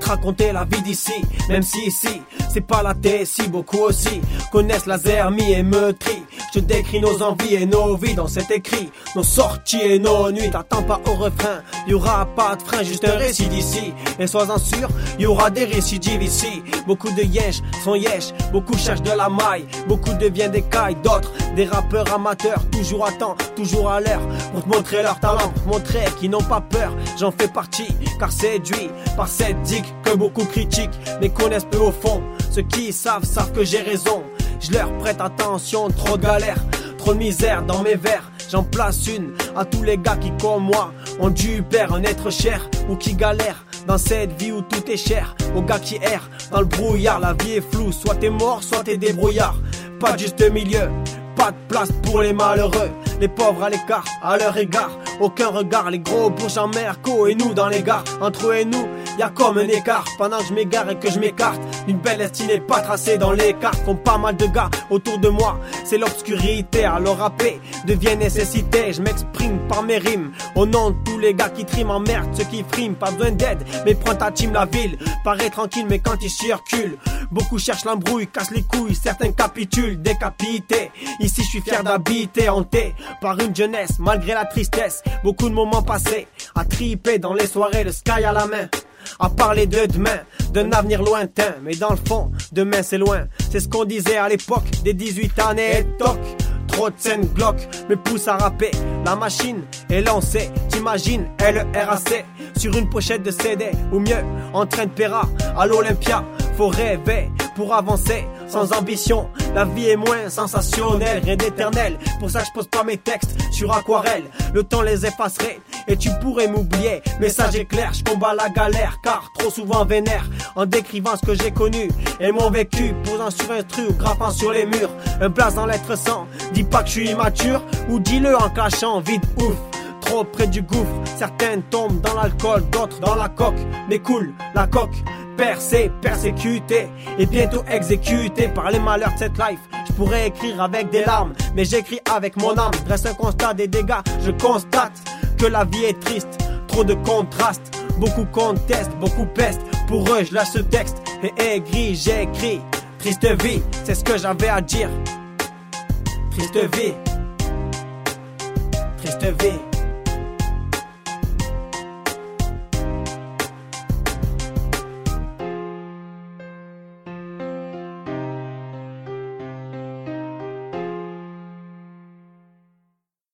te raconter la vie d'ici. Même si ici, c'est pas la si beaucoup aussi connaissent la zermie et me trient. Je décris nos envies et nos vies dans cet écrit, nos sorties et nos nuits. T'attends pas au refrain, y'aura pas de frein, juste un récit d'ici. Et sois-en sûr, y'aura des récidives ici. Beaucoup de yesh sont yesh, beaucoup cherchent de la maille, beaucoup deviennent des cailles, d'autres des rappeurs amateurs, toujours à temps, toujours à l'heure, pour te montrer leur talent, pour te montrer qu'ils n'ont pas peur. J'en fais partie, car séduit par cette digue que beaucoup critiquent, mais connaissent peu au fond. Ceux qui savent que j'ai raison. Je leur prête attention, trop de galères, trop de misère dans mes vers. J'en place une à tous les gars qui comme moi ont dû perdre un être cher ou qui galèrent dans cette vie où tout est cher. Aux gars qui errent dans le brouillard, la vie est floue, soit t'es mort, soit t'es débrouillard. Pas de juste milieu, pas de place pour les malheureux, les pauvres à l'écart, à leur égard. Aucun regard, les gros bourges en merco et nous dans les gares. Entre eux et nous, y'a comme un écart. Pendant que je m'égare et que je m'écarte d'une belle destinée pas tracée dans les cartes. Comme pas mal de gars autour de moi, c'est l'obscurité. Alors rapper devient nécessité. Je m'exprime par mes rimes au nom de tous les gars qui triment en merde, ceux qui friment, pas besoin d'aide. Mais prends ta team, la ville paraît tranquille, mais quand ils circulent, beaucoup cherchent l'embrouille, cassent les couilles, certains capitulent, décapités. Ici je suis fier d'habiter, hanté par une jeunesse malgré la tristesse. Beaucoup de moments passés à triper dans les soirées, le sky à la main, à parler de demain, d'un avenir lointain. Mais dans le fond, demain c'est loin. C'est ce qu'on disait à l'époque des 18 années et toc. Trop de scènes Glock me pousse à rapper. La machine est lancée, t'imagines LERAC sur une pochette de CD, ou mieux en train de péra à l'Olympia. Faut rêver pour avancer sans ambition. La vie est moins sensationnelle, rien d'éternel. Pour ça je pose pas mes textes sur aquarelle. Le temps les effacerait et tu pourrais m'oublier. Message est clair, je combats la galère, car trop souvent vénère en décrivant ce que j'ai connu et mon vécu, posant sur instru ou graffant sur les murs. Un blaze en lettres sans, dis pas que je suis immature, ou dis-le en clashant vite ouf. Trop près du gouffre, certaines tombent dans l'alcool, d'autres dans la coque. Mais cool, la coque, percé, persécuté et bientôt exécuté par les malheurs de cette life. Je pourrais écrire avec des larmes, mais j'écris avec mon âme. Je dresse un constat des dégâts, je constate que la vie est triste, trop de contrastes. Beaucoup contestent, beaucoup pestent, pour eux je lâche ce texte et aigri j'écris. Triste vie, c'est ce que j'avais à dire. Triste vie, triste vie.